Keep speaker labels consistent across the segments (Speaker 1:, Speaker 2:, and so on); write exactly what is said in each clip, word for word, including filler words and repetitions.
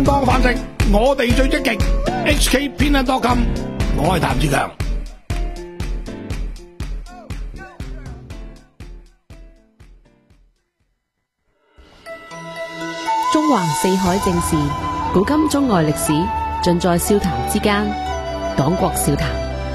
Speaker 1: 正當飯食，我哋最積極。H K 偏得多金，我係譚志強。
Speaker 2: 中環四海正事，古今中外歷史，盡在笑談之間。黨國笑談。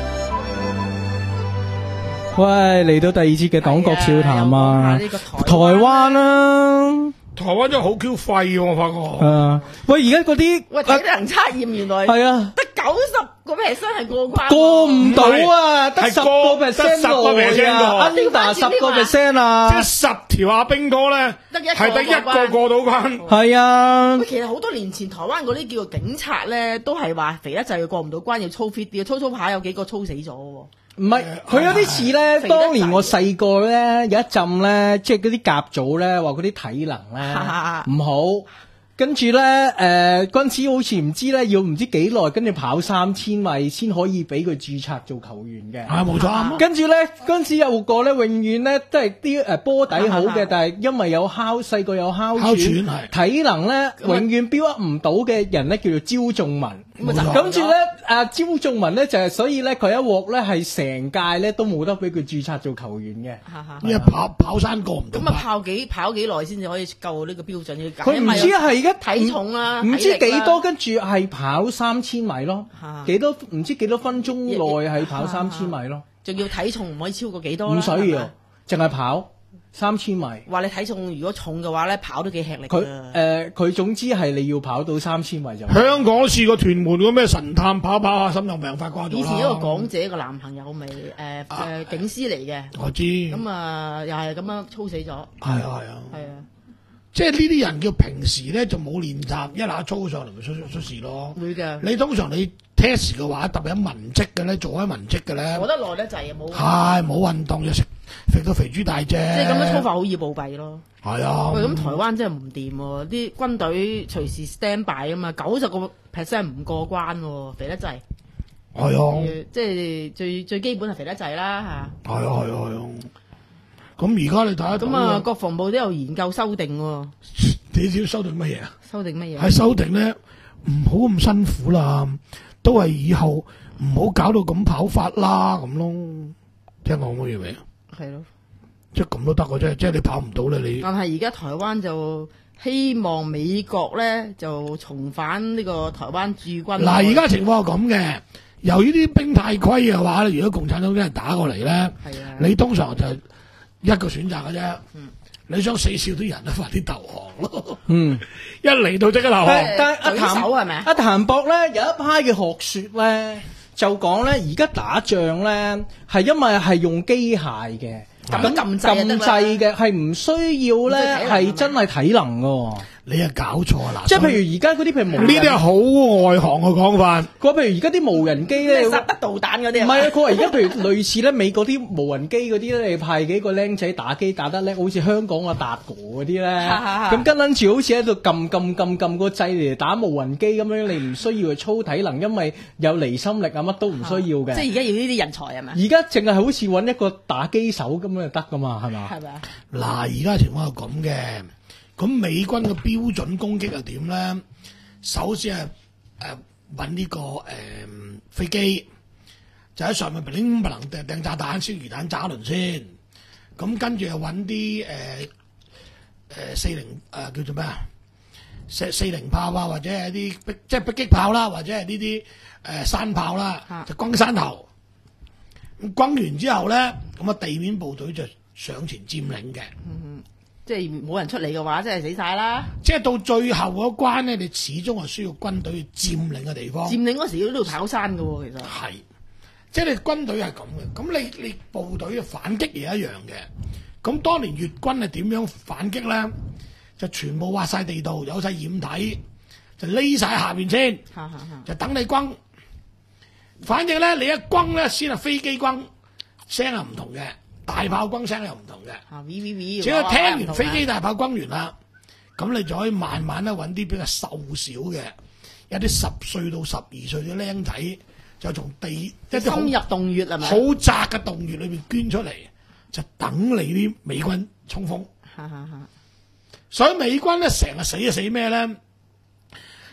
Speaker 3: 喂，嚟到第二節嘅黨國笑談啊！台灣啦，
Speaker 1: 台灣真係好 Q 廢喎，我發覺。
Speaker 3: 誒，喂，而家嗰啲
Speaker 4: 喂體能測驗原來
Speaker 3: 係啊，
Speaker 4: 得九十個 percent 係過關，
Speaker 3: 過唔到啊，得十個 percent 內啊，
Speaker 4: 阿
Speaker 3: Linda 十個 percent 啊，
Speaker 1: 即係十條阿兵哥咧，係得一個過到關。
Speaker 3: 係啊，
Speaker 4: 其實好多年前台灣嗰啲叫做警察咧，都係話肥得滯過唔到關，要操 fit 啲，操操下有幾個操死咗喎。
Speaker 3: 唔係，佢有啲似咧，當年我細個咧有一陣咧，即係嗰啲甲組咧話嗰啲體能咧唔好，跟住咧誒嗰陣時好似唔知咧要唔知幾耐，跟住跑三千米先可以俾佢註冊做球員嘅。
Speaker 1: 係冇錯。
Speaker 3: 跟住咧嗰陣時有個咧，永遠咧都係啲誒波底好嘅，但係因為有哮細個有哮喘，體能咧永遠標唔到嘅人咧叫做焦仲文。跟住咧，阿焦仲文咧就係，所以咧佢一鑊咧係成屆咧都冇得俾佢註冊做球員嘅，
Speaker 1: 因為跑跑山過唔到。
Speaker 4: 咁啊跑幾跑幾耐先至可以夠呢個標準？要
Speaker 3: 佢唔知係而家
Speaker 4: 體重啦，
Speaker 3: 唔知幾多，跟住係跑三千米咯，幾多唔知幾多分鐘內係跑三千米咯，
Speaker 4: 仲要體重唔可以超過幾多？
Speaker 3: 唔需要，淨係跑三千米。
Speaker 4: 話你體重如果重嘅話咧，跑都幾吃力。
Speaker 3: 佢誒佢總之係你要跑到三千米就。
Speaker 1: 香港都試過屯門嗰咩神探跑跑下心臟病發掛咗啦。
Speaker 4: 以前一個港姐個男朋友咪誒誒警司嚟嘅，
Speaker 1: 我知。
Speaker 4: 咁啊又係咁樣操死咗。
Speaker 1: 係啊係啊。
Speaker 4: 係啊。
Speaker 1: 即係呢啲人叫平時咧就冇練習，一下操上嚟咪出出事咯。
Speaker 4: 會嘅。
Speaker 1: 你通常你 test 嘅話，特別喺文職嘅咧，做開文職嘅咧，
Speaker 4: 坐得耐咧就係冇。
Speaker 1: 係冇運動就食肥到肥豬大隻。即
Speaker 4: 係咁樣操法好易暴斃咯。
Speaker 1: 係啊。
Speaker 4: 喂，咁台灣真係唔掂喎，啲軍隊隨時 stand by 啊嘛，九十個 percent 唔過關喎，肥得滯。
Speaker 1: 係啊。
Speaker 4: 即係最最基本係肥得滯啦嚇。
Speaker 1: 係啊係啊係啊。咁而家你睇下，
Speaker 4: 咁啊，國防部都有研究修訂喎。
Speaker 1: 你知修訂乜嘢啊？
Speaker 4: 修訂乜嘢？
Speaker 1: 係修訂咧，唔好咁辛苦啦，都係以後唔好搞到咁跑法啦，咁咯。聽講乜嘢未啊？係咯，即係咁都得嘅啫，即係你跑唔到咧，你。但係而家台灣就希望美國咧就重返呢個台灣駐軍。嗱，而家情況係咁嘅，由於啲兵太虧嘅話咧，如果共產黨真係打過嚟咧，你通常就一個選擇嘅啫，嗯、你想死少啲人咧，快啲投降咯。嗯，一嚟到即刻投降。但係阿譚阿譚博咧有一派嘅學說咧，就講咧而家打仗咧係因為係用機械嘅，咁撳撳掣嘅係唔需要咧係真係體能嘅。你係搞錯啦！即係譬如而家嗰啲譬如無人，呢啲係好外行嘅講法。佢話譬如而家啲無人機咧，殺得導彈嗰啲。唔係啊，佢話而家譬如類似咧美國啲無人機嗰啲咧，你派幾個僆仔打機打得叻，好似香港啊達哥嗰啲咧，咁跟撚住好似喺度撳撳撳撳個掣嚟打無人機咁樣，你唔需要去操體能，因為有離心力啊，乜都唔需要嘅。即係而家要呢啲人才係咪？而家淨係好似揾一個打機手咁樣就得噶嘛，係嘛？係咪啊？嗱，而家情況係咁嘅。咁美軍嘅標準攻擊係點咧？首先係誒揾呢個誒、呃、飛機，就喺上面砰砰掟掟炸彈、燒魚彈炸一輪先。咁跟住又揾啲誒誒四零誒叫做咩啊？四四零炮啊，或者係啲逼即係迫擊炮啦，或者係呢啲誒山炮啦，就轟山頭。咁轟完之後咧，咁啊地面部隊就上前佔領嘅。嗯即係冇人出嚟嘅話，真係死晒啦！即係到最後嗰關咧，你始終係需要軍隊去佔領嘅地方。佔領嗰時要喺度跑山㗎喎，其實係，即係你軍隊係咁嘅。咁你你部隊嘅反擊亦一樣嘅。咁當年越軍係點樣反擊咧？就全部挖晒地道，有晒掩體，就匿晒下邊先，就等你轟。反正咧，你一轟咧，先係飛機轟，聲係唔同嘅。大炮轟聲又唔同嘅，只要聽完飛機大炮轟完啦，咁你就可以慢慢咧揾啲比較瘦小嘅，有啲十歲到十二歲嘅僆仔，就從地一啲深入洞穴係咪？好窄嘅洞穴裏邊捐出嚟，就等你啲美軍衝鋒。所以美軍咧成日死就死咩咧？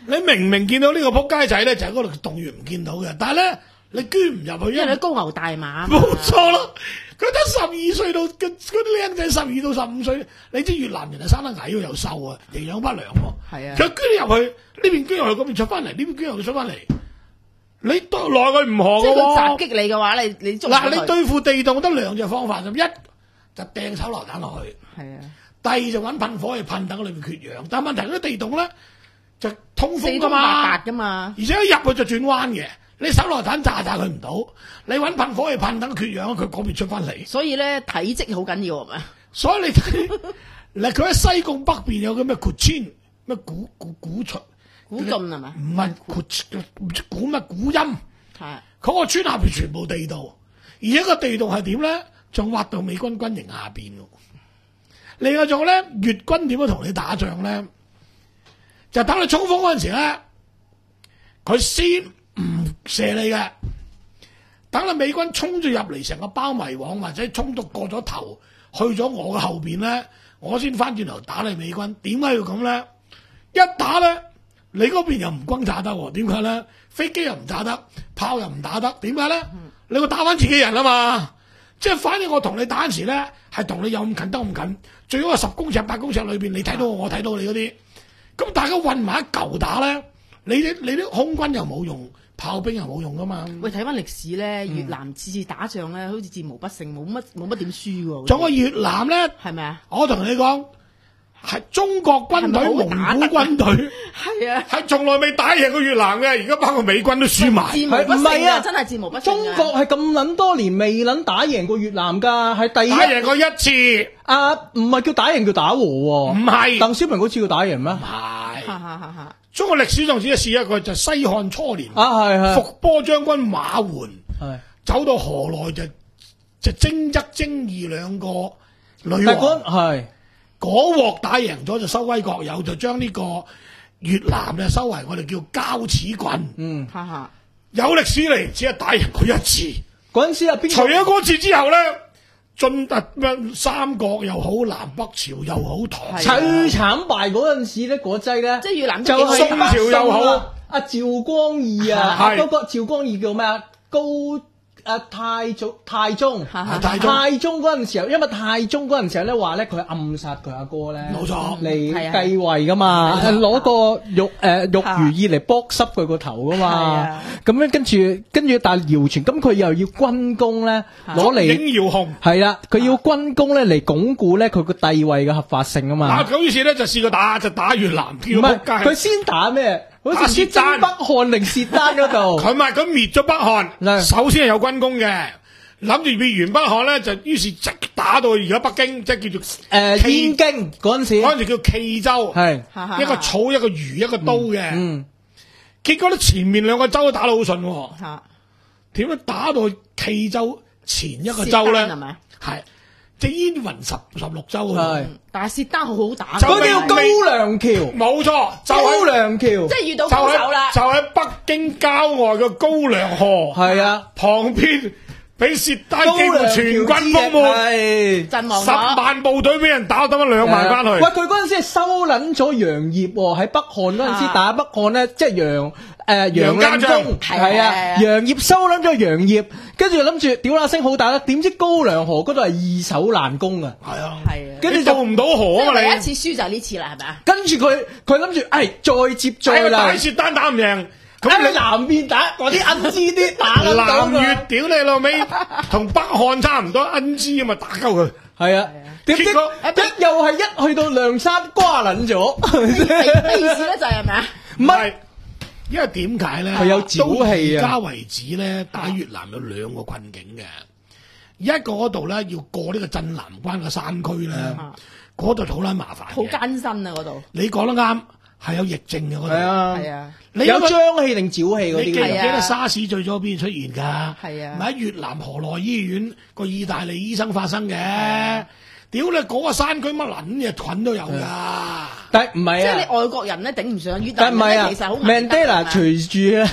Speaker 1: 你明明見到呢個仆街仔咧，就喺嗰度動員唔見到嘅，但係咧你捐唔入去，
Speaker 4: 因為你高牛大馬。
Speaker 1: 冇錯啦，佢得十二歲到嗰嗰啲僆仔十二到十五歲，你知越南人係生得矮又瘦啊，營養不良喎。
Speaker 4: 係啊，
Speaker 1: 佢捐入去呢邊捐入去，嗰邊出翻嚟，呢邊捐入去出翻嚟，你都奈佢唔何
Speaker 4: 即係佢
Speaker 1: 嘅
Speaker 4: 襲擊你嘅話，你你
Speaker 1: 嗱，你對付地洞得兩隻方法，就一就掟手榴彈落去，
Speaker 4: 係啊。
Speaker 1: 第二就揾噴火去噴，等佢裏面缺氧。但係問題嗰啲地洞咧就通風
Speaker 4: 四通
Speaker 1: 噶嘛，
Speaker 4: 八達噶嘛，
Speaker 1: 而且一入去就轉彎嘅。你手榴彈炸炸佢唔到，你揾噴火去噴，等佢缺氧，佢嗰邊出翻嚟。
Speaker 4: 所以咧體積好緊要係咪？
Speaker 1: 所以你睇，嗱佢喺西貢北邊有個咩古村咩古古古出
Speaker 4: 古晉係咪？
Speaker 1: 唔係古古乜古音，
Speaker 4: 係
Speaker 1: 嗰個村下邊全部地道，而且個地道係點咧？仲挖到美軍軍營下邊喎。另外仲咧，粵軍點樣同你打仗咧？就等你衝鋒嗰陣時咧，佢先唔射你嘅，等你美軍衝咗入嚟，成個包圍網或者衝到過咗頭，去咗我嘅後邊咧，我先翻轉頭打你美軍。點解要咁咧？一打咧，你嗰邊又唔轟炸得喎？點解咧？飛機又唔炸得，炮又唔打得，點解咧？你會打翻自己人啊嘛！即係反正我同你打嗰時咧，係同你有咁近得咁近，最好係十公尺、八公尺裏邊，你睇到我，我睇到你嗰啲，咁大家混埋一嚿打咧，你啲你啲空軍又冇用，炮兵又冇用噶嘛。
Speaker 4: 喂，睇翻歷史咧，越南次次打仗咧，好似戰無不勝，冇乜冇乜點輸喎。
Speaker 1: 仲有越南咧，
Speaker 4: 係咪啊？
Speaker 1: 我同你講。係中國軍隊、蒙古軍隊，
Speaker 4: 係啊，
Speaker 1: 係從來未打贏過越南嘅，而家包括美軍都輸埋。
Speaker 4: 戰無不勝啊！真係戰無不勝。
Speaker 3: 中國係咁撚多年未撚打贏過越南㗎，係第一
Speaker 1: 打贏過一次。
Speaker 3: 啊，唔係叫打贏叫打和喎。
Speaker 1: 唔係。
Speaker 3: 鄧小平嗰次叫打贏咩？
Speaker 1: 唔係。
Speaker 4: 哈哈哈哈
Speaker 1: 中國歷史上只係試一個，就西漢初年。
Speaker 3: 啊係係。
Speaker 1: 伏波將軍馬援。
Speaker 3: 係。
Speaker 1: 走到河內就就征則征義兩個女王。
Speaker 3: 係。
Speaker 1: 嗰鑊打贏咗就收歸國有，就將呢個越南咧收為我哋叫交趾郡。
Speaker 3: 嗯，
Speaker 4: 哈哈，
Speaker 1: 有歷史嚟，只係打贏過一次。
Speaker 3: 嗰陣時啊，邊
Speaker 1: 除咗嗰次之後咧，晉特咩三國又好，南北朝又好，唐
Speaker 3: 最慘敗嗰陣時咧，嗰劑咧，
Speaker 4: 即係越南
Speaker 3: 就係
Speaker 1: 宋朝又好，
Speaker 3: 阿趙光義啊，嗰個趙光義叫咩啊？高。啊太宗太宗太宗嗰陣時候，因為太宗嗰陣時候咧話咧佢暗殺佢阿哥咧，
Speaker 1: 冇錯
Speaker 3: 嚟繼位噶嘛，攞個玉誒玉如意嚟剝濕佢個頭噶嘛，咁樣跟住跟住但係謠傳，咁佢又要軍功咧攞嚟
Speaker 1: 影遙控
Speaker 3: 係啦，佢要軍功咧嚟鞏固咧佢個帝位嘅合法性啊嘛。
Speaker 1: 嗱咁於是咧就試過打就打越南，唔
Speaker 3: 係佢先打咩？好似征北漢定薛丹嗰度，
Speaker 1: 佢咪佢滅咗北漢，首先係有軍功嘅，諗住滅完北漢咧，就於是直打到而家北京，即係叫做
Speaker 3: 誒燕京嗰陣時，
Speaker 1: 嗰陣時叫冀州，
Speaker 3: 係
Speaker 1: 一個草一個魚一個刀嘅，嗯，結果咧前面兩個州都打得好順，點樣打到冀州前一個州咧？係咪？係。即係燕雲十十六州
Speaker 3: 係，
Speaker 4: 但係薛丹好好打，
Speaker 3: 嗰叫高粱橋，
Speaker 1: 冇錯，
Speaker 3: 高粱橋，
Speaker 4: 即係遇到高手啦，
Speaker 1: 就喺北京郊外嘅高粱河，
Speaker 3: 係啊，
Speaker 1: 旁邊俾薛丹幾乎全軍覆沒，
Speaker 4: 陣亡
Speaker 1: 十萬部隊俾人打，得翻兩萬翻去。
Speaker 3: 喂，佢嗰陣時係收捻咗楊業喎，喺北漢嗰陣時打北漢咧，即係楊誒楊令公係啊，楊業收捻咗楊業。跟住諗住屌啦聲好打啦，點知高粱河嗰度係易守難攻啊！
Speaker 1: 係啊，
Speaker 4: 係啊，
Speaker 1: 跟住做唔到河啊嘛！你
Speaker 4: 第一次輸就係呢次啦，係咪啊？
Speaker 3: 跟住佢佢諗住，誒再接再厲，
Speaker 1: 大薛丹打唔贏，
Speaker 3: 咁你南邊打嗰啲恩支啲打得到
Speaker 1: 南越屌你老味，同北漢差唔多恩支啊嘛，打鳩佢。
Speaker 3: 係啊，點知一又係一去到梁山瓜撚咗，
Speaker 4: 咩意思咧？就係係咪啊？
Speaker 1: 唔係。因為點解咧？
Speaker 3: 佢有沼氣啊！
Speaker 1: 到而家為止咧，打越南有兩個困境嘅，一個嗰度咧要過呢個鎮南關嘅山區咧，嗰度好撚麻煩，
Speaker 4: 好艱辛啊！嗰度
Speaker 1: 你講得啱，係有疫症嘅嗰度，
Speaker 3: 係啊，
Speaker 4: 係啊，
Speaker 3: 你有瘴氣定沼氣嗰啲？
Speaker 1: 你記唔記得沙士最早邊出現㗎？
Speaker 4: 係啊，
Speaker 1: 咪喺越南河內醫院個意大利醫生發生嘅。屌你嗰個山區乜撚嘢菌都有㗎，
Speaker 3: 但係唔係啊？
Speaker 4: 即係你外國人咧頂唔上，越南
Speaker 3: 但係唔係啊？
Speaker 4: 其實好
Speaker 3: Mandela 隨住咧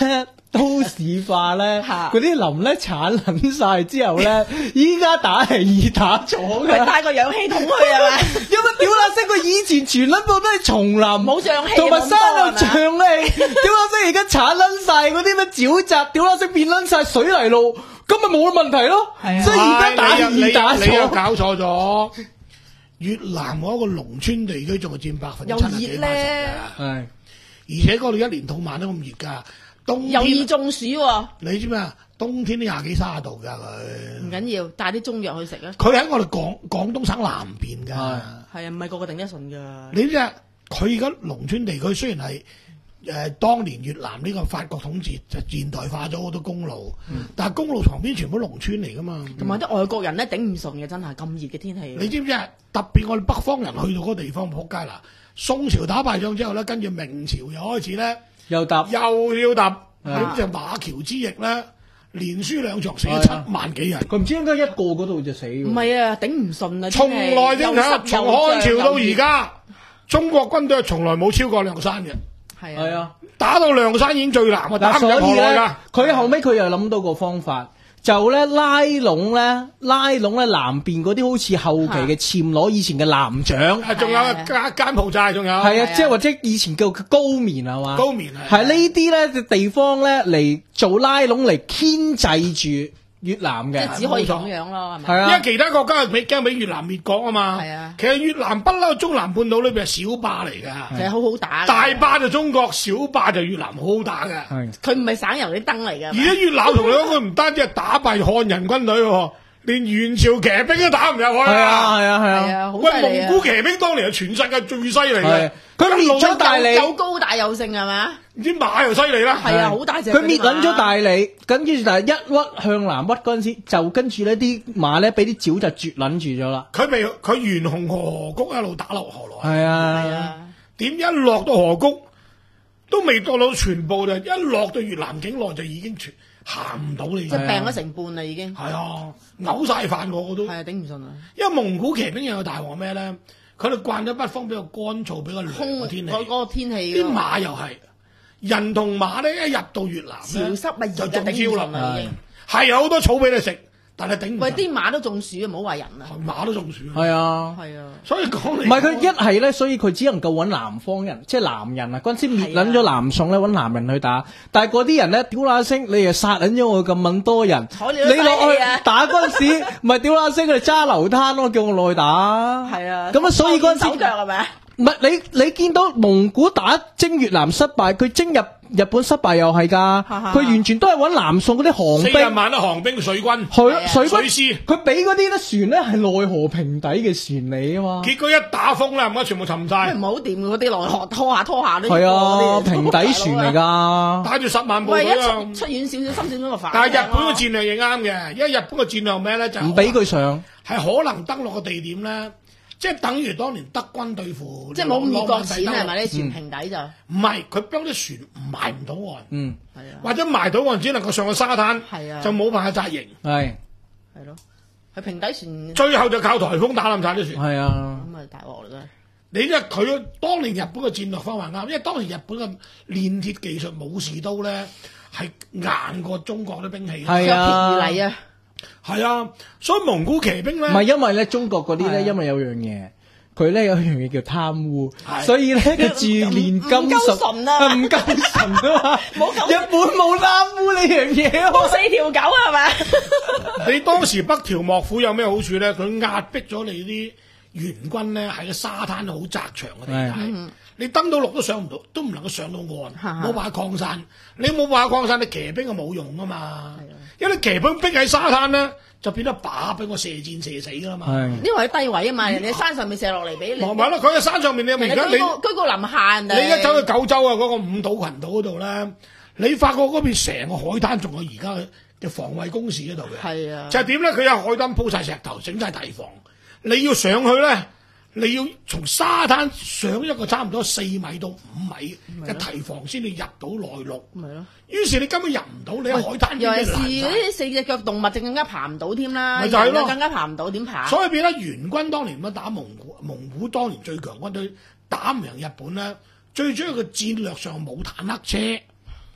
Speaker 3: 都市化咧，嗰啲林咧鏟撚晒之後咧，依家打係易打咗嘅。
Speaker 4: 帶個氧氣筒去係咪？
Speaker 3: 因為屌乸聲，佢以前全撚部都係叢林，
Speaker 4: 冇氧氣，
Speaker 3: 同埋山度瘴氣。屌乸聲而家鏟撚晒嗰啲咩沼澤，屌乸聲變撚晒水泥路，咁咪冇問題咯。所以而家打係易打咗。
Speaker 1: 你又搞錯咗。越南嗰個農村地區仲係佔百分之七十幾八十嘅，
Speaker 3: 係，
Speaker 1: 而且嗰度一年到晚都咁熱㗎，冬天
Speaker 4: 又易中暑喎。
Speaker 1: 你知咩啊？冬天都廿幾卅度㗎佢。
Speaker 4: 唔緊要，帶啲中藥去食啊！
Speaker 1: 佢喺我哋廣廣東省南邊㗎。
Speaker 4: 係啊，唔係個個頂得順㗎。
Speaker 1: 你知啊？佢而家農村地區雖然係。誒、呃，當年越南呢個法國統治就現代化咗好多公路，嗯、但係公路旁邊全部農村嚟噶嘛，
Speaker 4: 同埋啲外國人咧頂唔順嘅，真係咁熱嘅天氣。
Speaker 1: 你知唔知啊？特別我哋北方人去到嗰個地方仆街啦！宋朝打敗仗之後咧，跟住明朝又開始咧，
Speaker 3: 又揼
Speaker 1: 又要揼，咁就馬橋之役咧，連輸兩場死咗七萬幾人。
Speaker 3: 佢唔知應該一個嗰度就死。唔
Speaker 4: 係啊，頂唔順啊！
Speaker 1: 從來正睇，從漢朝到而家，中國軍隊係從來冇超過梁山嘅。
Speaker 3: 係啊，
Speaker 1: 打到梁山已經最難，打唔入河內㗎。
Speaker 3: 佢後尾佢又諗到個方法，就咧拉攏咧，拉攏咧南邊嗰啲好似後期嘅暹羅以前嘅南蔣，
Speaker 1: 仲有柬柬埔寨，仲有
Speaker 3: 係啊，即係或者以前叫高棉係嘛？
Speaker 1: 高棉
Speaker 3: 係呢啲咧地方咧嚟做拉攏嚟牽制住越南嘅，
Speaker 4: 即係只可以咁樣咯，係咪？
Speaker 1: 係啊，因為其他國家係俾驚俾越南滅國啊嘛。
Speaker 4: 係啊，
Speaker 1: 其實越南不嬲中南半島裏邊係小霸嚟㗎，
Speaker 4: 其實好好打。
Speaker 1: 大霸就中國，小霸就越南，好好打㗎。
Speaker 3: 係，
Speaker 4: 佢唔係省油啲燈嚟㗎。
Speaker 1: 而家越南同你講，佢唔單止係打敗漢人軍隊喎。連元朝騎兵都打唔入去啊！
Speaker 3: 係啊係啊係
Speaker 4: 啊！
Speaker 1: 喂，蒙古騎兵當年係全世界最犀利嘅，
Speaker 3: 佢滅咗大理，
Speaker 4: 又高大又盛係嘛？
Speaker 1: 啲馬又犀利啦，
Speaker 4: 係啊，好大隻。
Speaker 3: 佢滅撚咗大理，跟住但係一屈向南屈嗰陣時，就跟住呢啲馬咧俾啲沼就絕撚住咗啦。
Speaker 1: 佢未佢沿紅河谷一路打落河內，
Speaker 3: 係啊，
Speaker 4: 係啊，
Speaker 1: 點一落到河谷都未到到全部就一落到越南境內就已經全。行唔到你，
Speaker 4: 即係病咗成半啦，已經。
Speaker 1: 係啊，嘔晒飯我我都。
Speaker 4: 係啊，頂唔順啊！
Speaker 1: 因為蒙古騎兵有個大鑊咩咧？佢哋慣咗北方比較乾燥、比較涼嘅天氣。
Speaker 4: 嗰嗰個天氣。
Speaker 1: 啲馬又係人同馬咧，一入到越南咧，
Speaker 4: 潮濕咪
Speaker 1: 就中招啦。
Speaker 4: 已經
Speaker 1: 係有好多草俾你食，但係頂唔順。
Speaker 4: 喂，啲馬都中暑啊！唔好話人啊。
Speaker 1: 馬都中暑。
Speaker 3: 係啊，
Speaker 4: 係啊。
Speaker 1: 所以講嚟，
Speaker 3: 唔係佢一係咧，所以佢只能夠揾南方人，即係男人啊！嗰陣時滅撚咗南宋咧，揾男人去打。但係嗰啲人咧，屌乸聲，你又殺撚咗我咁撚多人，你落去打嗰陣時，唔係屌乸聲，佢哋揸流灘咯，叫我落去打。
Speaker 4: 係啊。
Speaker 3: 咁啊，所以嗰陣時
Speaker 4: 手腳係咪啊？
Speaker 3: 唔係你你見到蒙古打征越南失敗，佢征入日本失敗又係㗎，佢完全都係揾南宋嗰啲航兵，
Speaker 1: 四十萬啲航兵水軍，
Speaker 3: 係水軍
Speaker 1: 師，
Speaker 3: 佢俾嗰啲咧船咧係內河平底嘅船嚟啊嘛，
Speaker 1: 結果一打風啦，唔該全部沉晒，
Speaker 4: 唔係好掂嗰啲內河拖下拖下都
Speaker 3: 係啊，平底船嚟㗎，
Speaker 1: 帶住十萬部隊啊，
Speaker 4: 出遠少少，深少少個反。
Speaker 1: 但係日本嘅戰略亦啱嘅，因為日本嘅戰略咩咧就
Speaker 3: 唔俾佢上，
Speaker 1: 係可能登陸嘅地點咧。即係等於當年德軍對付，
Speaker 4: 即係冇咁易割錢係咪？啲船平底就
Speaker 1: 唔係，佢將啲船埋唔到岸，
Speaker 3: 嗯，
Speaker 4: 係啊，
Speaker 1: 或者埋到岸只能夠上個沙灘，
Speaker 4: 係啊，
Speaker 1: 就冇辦法紮營，
Speaker 3: 係
Speaker 4: 係咯，佢平底船，
Speaker 1: 最後就靠颱風打冧晒啲船，
Speaker 3: 係啊，
Speaker 4: 咁啊大鑊啦真係。
Speaker 1: 你因為佢當年日本嘅戰略方法啱，因為當年日本嘅煉鐵技術武士刀咧係硬過中國啲兵器，
Speaker 3: 係啊，
Speaker 4: 便宜嚟啊！
Speaker 1: 係啊，所以蒙古騎兵咧，
Speaker 3: 唔係因為咧中國嗰啲咧，因為有樣嘢，佢咧有樣嘢叫貪污，所以咧佢自煉金術
Speaker 4: 啊，
Speaker 3: 唔夠純啊嘛，日本冇貪污呢樣嘢，
Speaker 4: 冇四條狗係咪？
Speaker 1: 你當時北條幕府有咩好處咧？佢壓迫咗你啲援軍咧，喺個沙灘好窄長嘅地帶。你登到陸都上唔到，都唔能夠上到岸，冇辦法擴散。你冇辦法擴散，你騎兵就冇用啊嘛。因為你騎兵逼喺沙灘咧，就變得靶俾我射箭射死噶啦嘛。
Speaker 4: 因為喺低位啊嘛，人哋喺山上面射落嚟俾你。
Speaker 1: 咪係咯，佢喺山上面，你而家你居
Speaker 4: 高臨下人哋。
Speaker 1: 你一走去九州啊，嗰個五島群島嗰度咧，你發覺嗰邊成個海灘仲有而家嘅防衛工事喺度嘅。係啊，就係點咧？佢有海灘鋪晒石頭，整晒堤防。你要上去咧。你要從沙灘上一個差唔多四米到五米嘅堤防先至入到內陸，
Speaker 4: 咪咯。
Speaker 1: 於是你根本入唔到，你喺海灘
Speaker 4: 尤其是啲四隻腳動物，就更加爬唔到添啦。
Speaker 1: 咪就係咯，
Speaker 4: 更加爬唔到，點爬？
Speaker 1: 所以變咗元軍當年咁打蒙古，蒙古當年最強軍隊打唔贏日本咧，最主要嘅戰略上冇坦克車，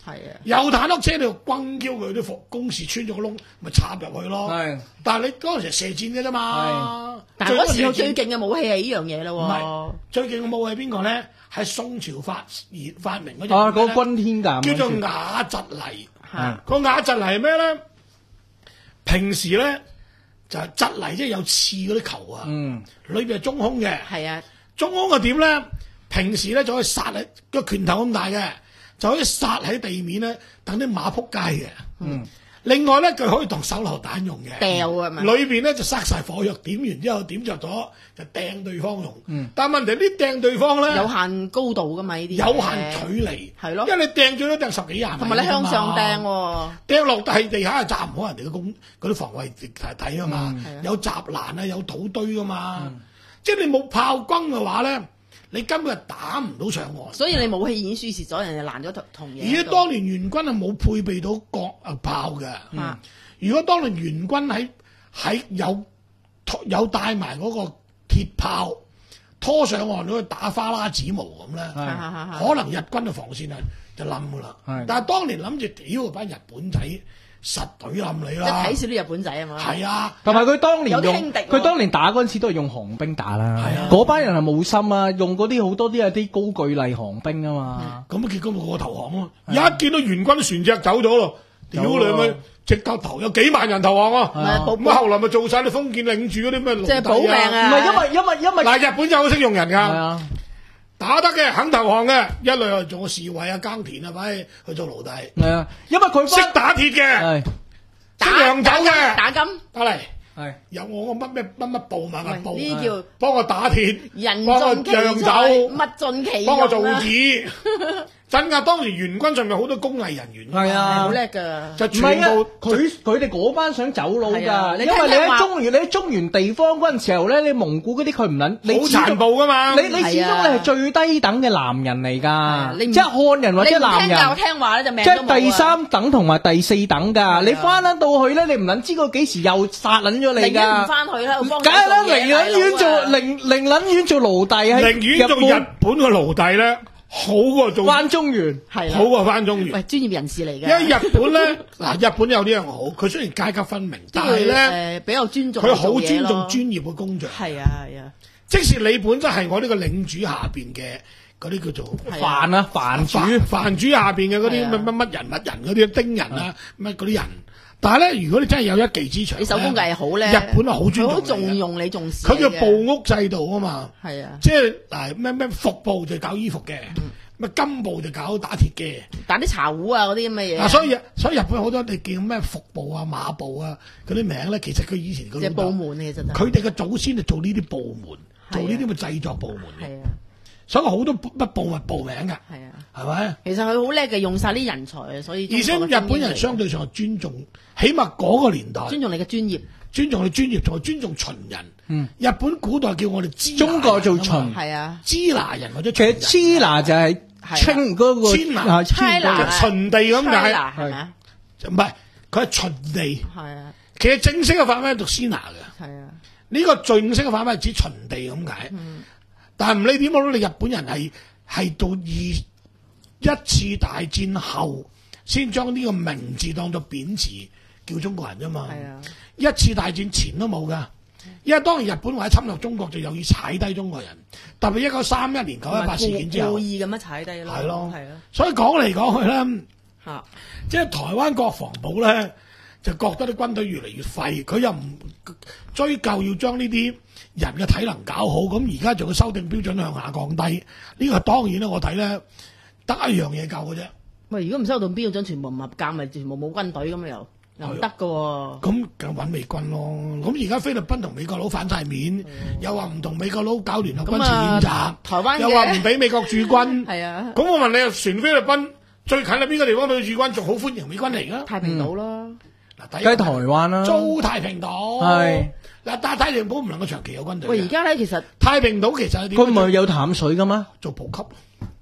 Speaker 4: 係啊，
Speaker 1: 有坦克車你就轟嬌佢啲服工事穿咗個窿，咪插入去咯。
Speaker 3: 係，
Speaker 1: 但係你嗰陣時射箭嘅啫嘛。
Speaker 4: 但係嗰時候最勁嘅武器係呢樣嘢咯。
Speaker 1: 唔係最勁嘅武器係邊個咧？係宋朝發而發明嗰隻。
Speaker 3: 啊，嗰個軍天艦
Speaker 1: 叫做瓦疾泥。
Speaker 4: 係
Speaker 1: 個瓦疾泥係咩咧？平時咧就係疾泥，即係有刺嗰啲球啊。嗯，裏邊係中空嘅。
Speaker 4: 係啊，
Speaker 1: 中空嘅點咧？平時咧就可以撒喺個拳頭咁大嘅，就可以撒喺地面咧，等啲馬撲街嘅。嗯。另外咧，佢可以當手榴彈用嘅，
Speaker 4: 掉啊嘛。
Speaker 1: 裏邊咧就塞晒火藥，點完之後點着咗就掟對方用。嗯。但係問題啲掟對方咧
Speaker 4: 有限高度噶嘛，呢啲
Speaker 1: 有限距離係咯，因為你掟咗都掟十幾廿米，
Speaker 4: 同埋你向上掟喎，
Speaker 1: 掟落地地下係炸唔好人哋嘅工嗰啲防衛睇啊嘛，
Speaker 4: 嗯、
Speaker 1: 有雜欄啊，有土堆噶嘛，嗯、即係你冇炮轟嘅話咧。你根本係打唔到上岸，
Speaker 4: 所以你武器已經輸蝕咗，人哋爛咗同嘢。
Speaker 1: 而且當年元軍係冇配備到國啊炮嘅。嗯、如果當年元軍喺喺有有帶埋嗰個鐵炮拖上岸去打花剌子模咁咧，可能日軍嘅防線啊就冧噶啦。但係當年諗住屌班日本仔。實隊冧你啦！
Speaker 4: 即係睇少啲日本仔啊嘛。係
Speaker 1: 啊，
Speaker 3: 同埋佢當年用
Speaker 4: 佢
Speaker 3: 當年打嗰陣時都係用航兵打啦。係啊，嗰班人係冇心啊，用嗰啲好多啲係啲高巨麗航兵啊嘛。
Speaker 1: 咁結果咪個投降咯。一見到元軍船隻走咗咯，屌你咪直頭投有幾萬人投降啊！咁後來咪做晒啲封建領主嗰啲咩奴隸啊？
Speaker 4: 即係保命啊！
Speaker 3: 唔係因為因為因為
Speaker 1: 嗱，日本就好識用人㗎。打得嘅肯投降嘅，一類去做個侍衛啊、耕田啊，反而去做奴隸。
Speaker 3: 係啊，因為佢
Speaker 1: 識打鐵嘅，識釀酒嘅，
Speaker 4: 打金
Speaker 1: 得嚟。
Speaker 3: 係
Speaker 1: 有我個乜咩乜乜部乜乜部，
Speaker 4: 呢啲叫
Speaker 1: 幫我打鐵，
Speaker 4: 人
Speaker 1: 幫我
Speaker 4: 盡其
Speaker 1: 釀
Speaker 4: 才，
Speaker 1: 酒，
Speaker 4: 物盡其用
Speaker 1: 幫我做紙。真㗎，當時元軍上面好多工藝人員，
Speaker 3: 係啊，
Speaker 4: 好叻㗎。
Speaker 1: 就全部
Speaker 3: 佢佢哋嗰班想走佬㗎，因為你喺中原，你喺中原地方嗰陣時候咧，你蒙古嗰啲佢唔撚，你
Speaker 1: 好殘暴㗎嘛。
Speaker 3: 你你始終你係最低等嘅男人嚟㗎，即係漢人或者男人，
Speaker 4: 你唔聽教聽話咧就命
Speaker 3: 即係第三等同埋第四等㗎。你翻得到去咧，你唔撚知佢幾時又殺撚咗你㗎。
Speaker 4: 寧願唔翻去啦，
Speaker 3: 梗係啦，寧撚願做寧寧撚願做奴隸，
Speaker 1: 寧願做日本嘅奴隸咧。好過做
Speaker 3: 翻中原，
Speaker 4: 係
Speaker 1: 好過翻中原。
Speaker 4: 喂，專業人士嚟嘅。
Speaker 1: 因為日本咧，嗱日本有呢樣好，佢雖然階級分明，但係咧
Speaker 4: 誒比較尊重，
Speaker 1: 佢好尊重專業嘅工匠。
Speaker 4: 係啊係啊，
Speaker 1: 即使你本身係我呢個領主下邊嘅嗰啲叫做
Speaker 3: 藩啊藩主，
Speaker 1: 藩主下邊嘅嗰啲乜乜乜人物人嗰啲丁人啊乜嗰啲人，但係咧如果你真係有一技之長，
Speaker 4: 你手工藝好咧，
Speaker 1: 日本係好尊重，
Speaker 4: 好重用你重視。
Speaker 1: 佢叫部屋制度啊嘛，
Speaker 4: 係啊，
Speaker 1: 即係嗱咩咩服部就搞衣服嘅。乜金部就搞打鐵嘅，
Speaker 4: 打啲茶壺啊嗰啲咁嘅嘢。
Speaker 1: 啊，所以所以日本好多你叫咩服部啊、馬部啊嗰啲名咧，其實佢以前嗰啲
Speaker 4: 部門其實
Speaker 1: 佢哋嘅祖先就做呢啲部門，做呢啲咁嘅製作部門嘅。
Speaker 4: 係啊，
Speaker 1: 所以好多乜部物部名㗎。係
Speaker 4: 啊，
Speaker 1: 係咪？
Speaker 4: 其實佢好叻嘅，用晒啲人才啊，所以
Speaker 1: 而且日本人相對上係尊重，起碼嗰個年代
Speaker 4: 尊重你嘅專業，
Speaker 1: 尊重你專業，同埋尊重秦人。嗯，日本古代叫我哋支
Speaker 3: 中國做秦，
Speaker 4: 係啊，
Speaker 1: 支那人或者
Speaker 3: 其實支那就係清嗰個
Speaker 1: 支那，秦地咁解，
Speaker 4: 係咪啊？
Speaker 1: 唔係，佢係秦地。
Speaker 4: 係啊，
Speaker 1: 其實正式嘅範圍係讀支那嘅。
Speaker 4: 係啊，
Speaker 1: 呢個正式嘅範圍係指秦地咁解。嗯，但係唔理點講，你日本人係係到二一次大戰後先將呢個名字當作貶詞叫中國人啫嘛。係啊，一次大戰前都冇噶。因為當然日本或者侵略中國就有意踩低中國人，特別一九三一年九一八事件之後，
Speaker 4: 故意咁樣踩低咯。
Speaker 1: 係咯，
Speaker 4: 係咯。
Speaker 1: 所以講嚟講去咧，
Speaker 4: 嚇、啊，
Speaker 1: 即係台灣國防部咧就覺得啲軍隊越嚟越廢，佢又唔追究要將呢啲人嘅體能搞好，咁而家仲要修訂標準向下降低，呢、這個當然咧我睇咧得一樣嘢夠嘅啫。
Speaker 4: 喂，如果唔修訂標準，全部唔合格，咪全部冇軍隊咁又？又唔得㗎喎，
Speaker 1: 咁梗揾美軍咯。咁而家菲律賓同美國佬反晒面，嗯、又話唔同美國佬搞聯合軍事演習，
Speaker 4: 啊、台灣
Speaker 1: 又話唔俾美國駐軍。
Speaker 4: 係啊，
Speaker 1: 咁我問你，船菲律賓最近喺邊個地方俾佢駐軍，仲好歡迎美軍嚟㗎？
Speaker 4: 太平島啦，
Speaker 1: 嗱、嗯，
Speaker 3: 梗係台灣啦，
Speaker 1: 租太平島
Speaker 3: 係
Speaker 1: 嗱，但係太平島唔能夠長期有軍隊。
Speaker 4: 喂，而家咧其實
Speaker 1: 太平島其實
Speaker 3: 佢唔係有淡水㗎嘛，
Speaker 1: 做補給。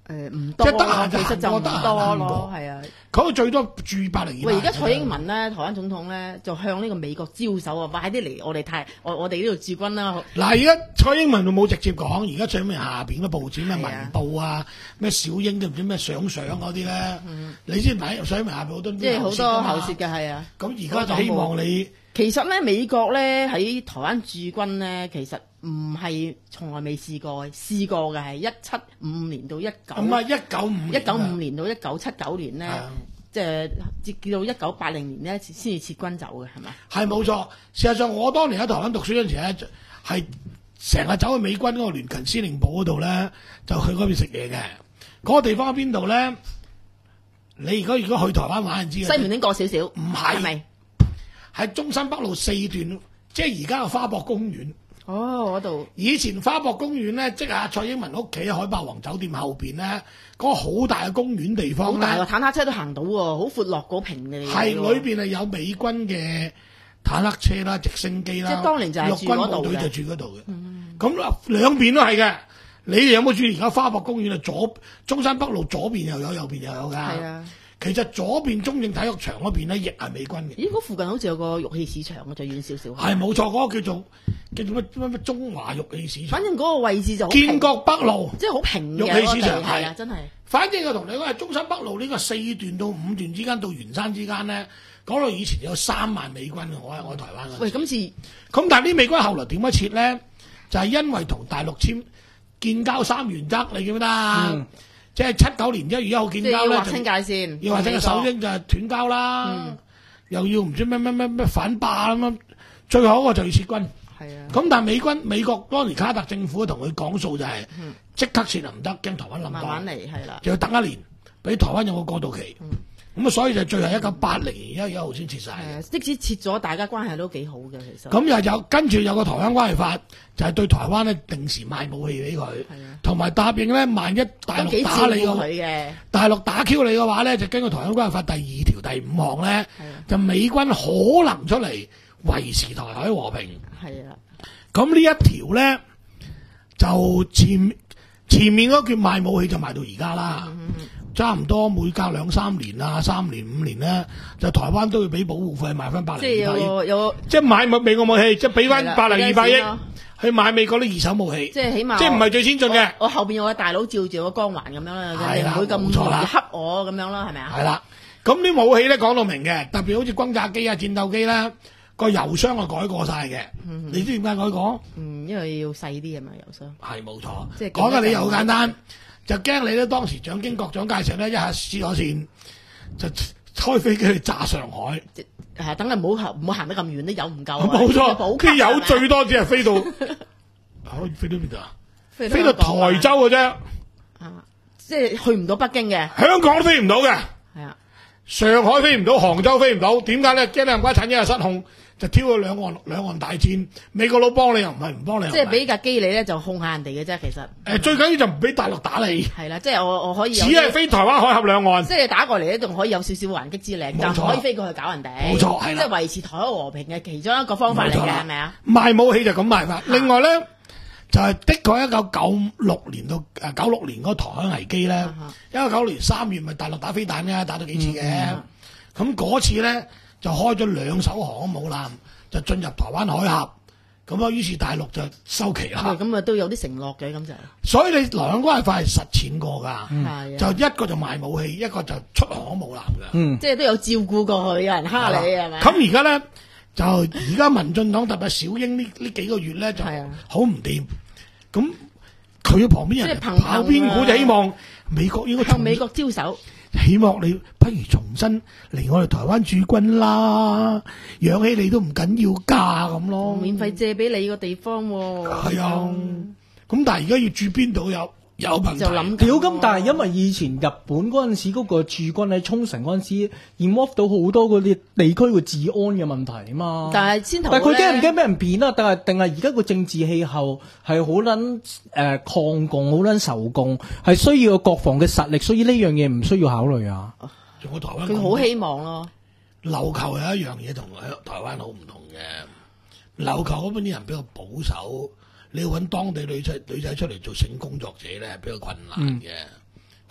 Speaker 4: 誒唔多，
Speaker 1: 即係得閒就
Speaker 4: 其實就唔多咯，係啊。
Speaker 1: 佢最多住百零二百。
Speaker 4: 喂，而家蔡英文咧，台灣總統咧，就向呢個美國招手啊！快啲嚟我哋泰，我我哋呢度駐軍啦。
Speaker 1: 嗱，而家蔡英文就冇直接講，而家蔡英文下邊嘅報紙咩《文報》啊，咩小英都唔知咩想想嗰啲咧，你知唔知蔡英文下邊好多
Speaker 4: 即係好多後舌嘅係啊。
Speaker 1: 咁而家就希望你。
Speaker 4: 其實咧，美國咧喺台灣駐軍咧，其實唔係從來未試過，試過嘅係一七五年到一九。
Speaker 1: 唔係一九五
Speaker 4: 一九五年到一九七九年咧，即係至到一九八零年咧先至撤軍走嘅，係咪？係
Speaker 1: 冇錯。事實上，我當年喺台灣讀書嗰陣時咧，係成日走去美軍嗰個聯勤司令部嗰度咧，就去嗰邊食嘢嘅。嗰、嗰個地方喺邊度咧？你如果如果去台灣玩，就知
Speaker 4: 西門町過少少，
Speaker 1: 唔係
Speaker 4: 咪？
Speaker 1: 喺中山北路四段，即係而家嘅花博公園。
Speaker 4: 哦，嗰度。以
Speaker 1: 前花博公園咧，即係蔡英文屋企海霸王酒店後邊咧，嗰、嗰個好大嘅公園地方咧。
Speaker 4: 好大喎，坦克車都行到喎，好闊落嗰平嘅。
Speaker 1: 係裏邊係有美軍嘅坦克車啦、直升機啦。
Speaker 4: 即係當年就係住嗰度嘅。陸軍部隊就住嗰度嘅。咁、嗯、兩邊都係嘅。你哋有冇注意而家花博公園啊？左中山北路左邊又有，右邊又有㗎。係啊。其實左邊中正體育場嗰邊咧，亦係美軍嘅。咦？嗰附近好似有個玉器市場啊，就遠少少。係冇錯，嗰、嗰個叫做叫做乜乜乜中華玉器市場。反正嗰個位置就好建國北路，即係好平嘅玉器市場係啊，真係。反正我同你講係中山北路呢個四段到五段之間到圓山之間咧，嗰度以前有三萬美軍嘅，我喺我台灣嗰陣。喂，今次咁但係啲美軍後來點樣撤咧？就係、是、因為同大陸簽建交三原則，你記唔記得啊？嗯即係七九年一月一號建交咧，要劃清界線，要劃清個首英就係斷交啦、嗯，又要唔知咩咩咩咩反霸咁樣，最後一個就要撤軍。係啊，咁但係美軍美國當年卡特政府同佢講數就係、是，即、嗯、刻撤唔得，驚台灣冧。慢慢嚟係啦，就要等一年，俾台灣有個過渡期。咁、嗯、啊，所以就最後一九八零年一月一號先撤晒。即使撤咗，大家關係都幾好嘅其實。咁又有跟住有個台灣關係法，就係、是、對台灣咧定時賣武器俾佢，同埋答應咧萬一大陸打你嘅，大陸打 Q 你嘅話咧，就根據台灣關係法第二條第五項咧，就美軍可能出嚟維持台海和平。係啊，咁呢一條咧就前前面嗰件賣武器就賣到而家啦。嗯差唔多每隔兩三年啊，三年五年咧，就台灣都要俾保護費買翻百零二百億。即係有有，即係買美國武器，即係俾翻百零二百億去買美國啲二手武器。即係起碼，即係唔係最先進嘅。我後邊有個大佬照住個光環咁樣啦，你唔會咁恰我咁樣啦，係咪啊？係啦，咁啲武器咧講到明嘅，特別好似轟炸機啊、戰鬥機啦，個油箱係改過晒嘅。嗯、你知點解改過？嗯，因為要細啲啊嘛，油箱。係冇錯。即係講嘅理由好簡單。就驚你咧，當時蔣經國蔣介石咧一下黐咗線，就開飛機去炸上海。係等佢唔好唔好行得咁遠，啲油唔夠。冇錯，啲油最多只係飛到，可以飛到邊度啊？飛到台州嘅啫。啊，即係去唔到北京嘅。香港都飛唔到嘅。係啊，上海飛唔到，杭州飛唔到，點解咧？驚你唔該趁一日失控。就挑咗兩岸兩岸大戰，美國佬幫你又唔係，唔幫你又唔係。即係俾架機你咧，就控下人哋嘅啫。其實誒、呃，最緊要就唔俾大陸打你。係啦，即係我我可以只係飛台灣海峽兩岸。即係打過嚟咧，仲可以有少少還擊之力，就唔可以飛過去搞人哋。冇錯，係啦，即係維持台海和平嘅其中一個方法嚟嘅，係咪啊？賣武器就咁賣法。另外咧，就係、是、的確一九九六年到誒九六年嗰個台海危機咧，一九九六年三月咪大陸打飛彈嘅，打咗幾次嘅。咁、嗯、嗰、嗯、次咧。就開咗兩艘航空母艦，就進入台灣海峽，咁啊，於是大陸就收旗啦。咁啊，都有啲承諾嘅，咁就。所以你兩岸關係法係實踐過㗎，嗯、就一個就賣武器，一個就出航空母艦㗎。嗯，即係都有照顧過佢，有人蝦你係咪？咁而家咧，就而家民進黨特別小英呢呢幾個月咧就好唔掂，咁佢旁邊人跑邊股就希望美國應該向美國招手。希望你不如重新嚟我哋台灣駐軍啦，養起你都唔緊要噶咁咯。免費借俾你個地方喎。係啊，咁但係而家要駐邊度有有問題。就諗屌咁，但係因為以前日本嗰陣時嗰個駐軍喺沖繩嗰陣時 involve 到好多嗰啲地區嘅治安嘅問題啊嘛。但係先頭，但係佢驚唔驚俾人騙啊？但係定係而家個政治氣候係好撚誒抗共，好撚仇共，係需要國防嘅實力，所以呢樣嘢唔需要考慮啊。仲有台灣，佢好希望咯。琉球有一樣嘢同喺台灣好唔同嘅，琉球嗰邊啲人比較保守。你要揾當地女仔女仔出嚟做性工作者咧，係比較困難嘅、嗯。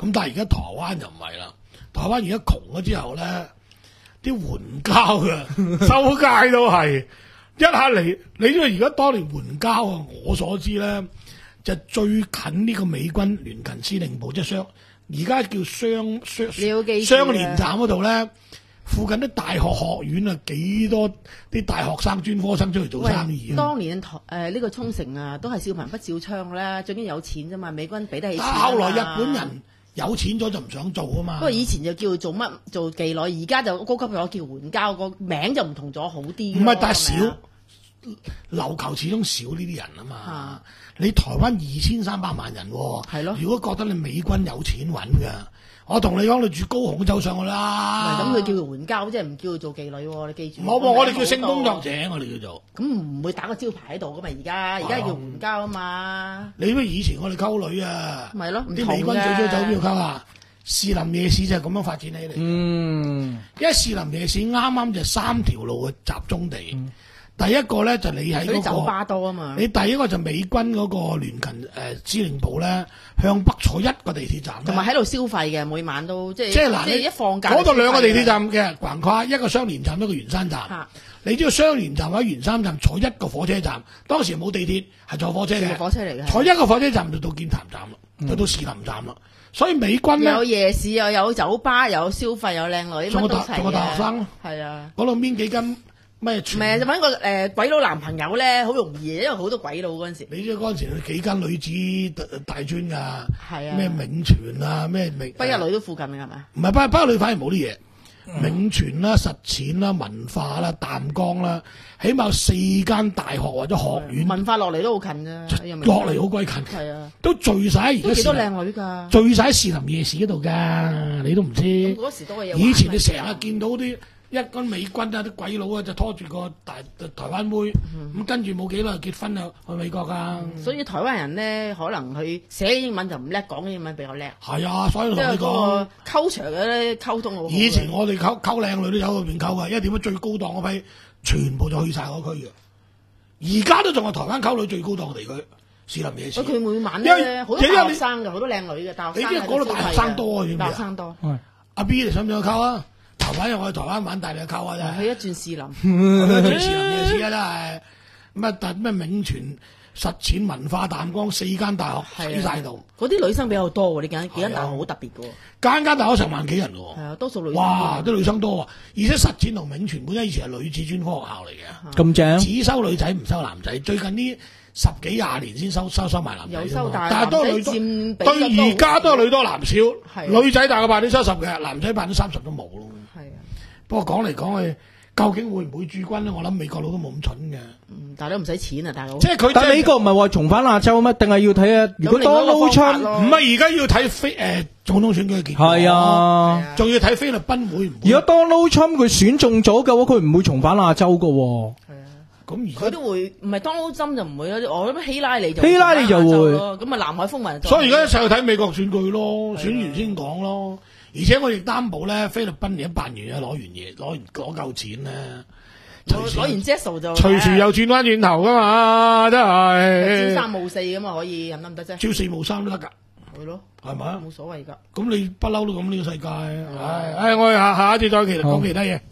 Speaker 4: 咁但係而家台灣就唔係啦，台灣而家窮咗之後咧，啲援交嘅周街都係一下嚟，你知道而家當年援交啊，我所知咧就最近呢個美軍聯勤司令部，即係雙而家叫雙雙雙連站嗰度咧。附近啲大學學院啊，幾多啲大學生、專科生出嚟做生意啊！
Speaker 5: 當年台誒呢個沖繩啊，都係少貧不少娼啦，最緊有錢啫嘛，美軍俾得起錢。
Speaker 4: 但後來日本人有錢咗就唔想做啊嘛。不
Speaker 5: 過以前就叫做乜做妓女，而家就高級咗叫援交，個名就唔同咗好啲。
Speaker 4: 唔係，但係少琉球始終少呢啲人啊嘛。啊你台灣二千三百萬人喎，係咯。如果覺得你美軍有錢揾㗎。我同你講，你住高雄走上去啦。
Speaker 5: 咁佢叫做援交，即係唔叫佢做妓女喎。你記住。
Speaker 4: 冇喎，我哋叫性工作者，我哋叫做。
Speaker 5: 咁唔會打個招牌喺度噶嘛？而家而家叫援交啊嘛。
Speaker 4: 你咩以前我哋溝女啊？
Speaker 5: 咪咯，
Speaker 4: 啲美軍最早走邊度溝啊？士林夜市就係咁樣發展起嚟。嗯。因為士林夜市啱啱就三條路嘅集中地。嗯第一個咧就你喺嗰、那個
Speaker 5: 酒吧多啊嘛，
Speaker 4: 你第一個就美軍嗰個聯勤誒、呃、司令部咧，向北坐一個地鐵站，
Speaker 5: 同埋喺度消費嘅，每晚都即係
Speaker 4: 即係嗱，
Speaker 5: 你一放假
Speaker 4: 嗰度兩個地鐵站嘅橫跨，一個雙連站，一個圓山站。啊、你知道雙連站或者圓山站坐一個火車站，當時冇地鐵，係坐火車嘅，
Speaker 5: 火車嚟嘅，
Speaker 4: 坐一個火車站就到劍潭站啦，嗯、就到士林站啦。所以美軍咧
Speaker 5: 有夜市又有酒吧，又有消費，有靚女，
Speaker 4: 仲有大仲有大學生咯，
Speaker 5: 係啊，
Speaker 4: 嗰度邊幾斤？咩？唔
Speaker 5: 係就揾個誒、呃、鬼佬男朋友咧，好容易，因為好多鬼佬嗰陣時。
Speaker 4: 你知嗰陣時幾間女子大專㗎？
Speaker 5: 係啊。
Speaker 4: 咩銘傳啊？咩銘？
Speaker 5: 北一女都附近㗎係咪？
Speaker 4: 唔係北北一女反而冇啲嘢。銘傳啦、實踐啦、文化啦、淡江啦，起碼有四間大學或者學院。
Speaker 5: 文化落嚟都好近啫，
Speaker 4: 落嚟好鬼近。
Speaker 5: 係啊。
Speaker 4: 都聚晒而家。
Speaker 5: 都幾多靚女㗎？
Speaker 4: 聚晒喺士林夜市嗰度㗎，你都唔知。
Speaker 5: 嗰時都係有。
Speaker 4: 以前你成日見到啲。一軍美軍啊，啲鬼佬啊就拖住個大台灣妹，咁、嗯、跟住冇幾耐結婚啊去美國㗎、嗯。
Speaker 5: 所以台灣人咧，可能佢寫英文就唔叻，講英文比較叻。
Speaker 4: 係啊，所以同你講
Speaker 5: ，culture 嘅咧溝通好。
Speaker 4: 以前我哋溝溝靚女都有喺邊溝㗎，因為點解最高檔嗰批全部就去晒嗰區嘅。而家都仲係台灣溝女最高檔嘅地區，士林夜市。
Speaker 5: 佢每晚咧好多大學生嘅，好多靚女嘅大學生。
Speaker 4: 你知嗰度大學生多啊？
Speaker 5: 大學生多。
Speaker 4: 阿 B 你想唔想去溝啊？台灣又我去台灣玩，帶你去溝啊！真係
Speaker 5: 去一轉士林，
Speaker 4: 去一轉士林夜市啊！真係乜但咩銘傳、實踐、文化、淡江四間大學喺晒度。
Speaker 5: 嗰啲女生比較多喎，呢間幾間大學好特別嘅喎。
Speaker 4: 間間大學成萬幾人喎。
Speaker 5: 係啊，多數女生。
Speaker 4: 哇！啲女生多啊，而且實踐同銘傳本身以前係女子專科學校嚟嘅。
Speaker 3: 咁正。
Speaker 4: 只收女仔唔收男仔，最近呢十幾廿年先收收收埋男仔。
Speaker 5: 有收大，
Speaker 4: 但係都係女多。對而家都係女多男少，女仔大過百分之七十嘅，男仔百分之三十都冇咯。不過講嚟講去，究竟會唔會駐軍咧？我諗美國佬都冇咁蠢嘅。
Speaker 5: 嗯，但係都唔使錢啊，大佬。
Speaker 4: 即係佢。
Speaker 3: 但係美國唔係話重返亞洲咩？定係要睇啊？如果 Donald Trump
Speaker 4: 唔係而家要睇菲誒總統選舉嘅結果。
Speaker 3: 係啊，
Speaker 4: 仲要睇菲律賓會唔會？
Speaker 3: 如果 Donald Trump 佢選中咗嘅話，佢唔會重返亞洲㗎喎。
Speaker 5: 係啊，
Speaker 4: 咁而
Speaker 5: 佢都會，唔係 Donald Trump就唔會咯。我諗希拉里就
Speaker 3: 希拉里就會。
Speaker 5: 咁啊，南海風雲。
Speaker 4: 所以而家一齊去睇美國選舉咯，選完先講咯。而且我亦擔保咧，菲律賓而家辦完嘢，攞完嘢，攞完攞夠錢咧，
Speaker 5: 攞完 Jesso 就
Speaker 4: 隨時又轉翻轉頭噶嘛，真係。
Speaker 5: 朝三暮四咁嘛，可以得唔得啫？
Speaker 4: 朝四暮三都得㗎。
Speaker 5: 係咯，
Speaker 4: 係咪啊？
Speaker 5: 冇所謂㗎。
Speaker 4: 咁你不嬲都咁呢個世界，唉唉，我哋下下一次再其實講其他嘢。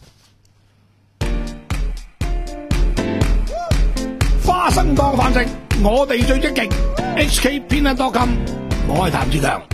Speaker 4: 花生當飯食，我哋最積極。H K 偏得多金，我係譚志強。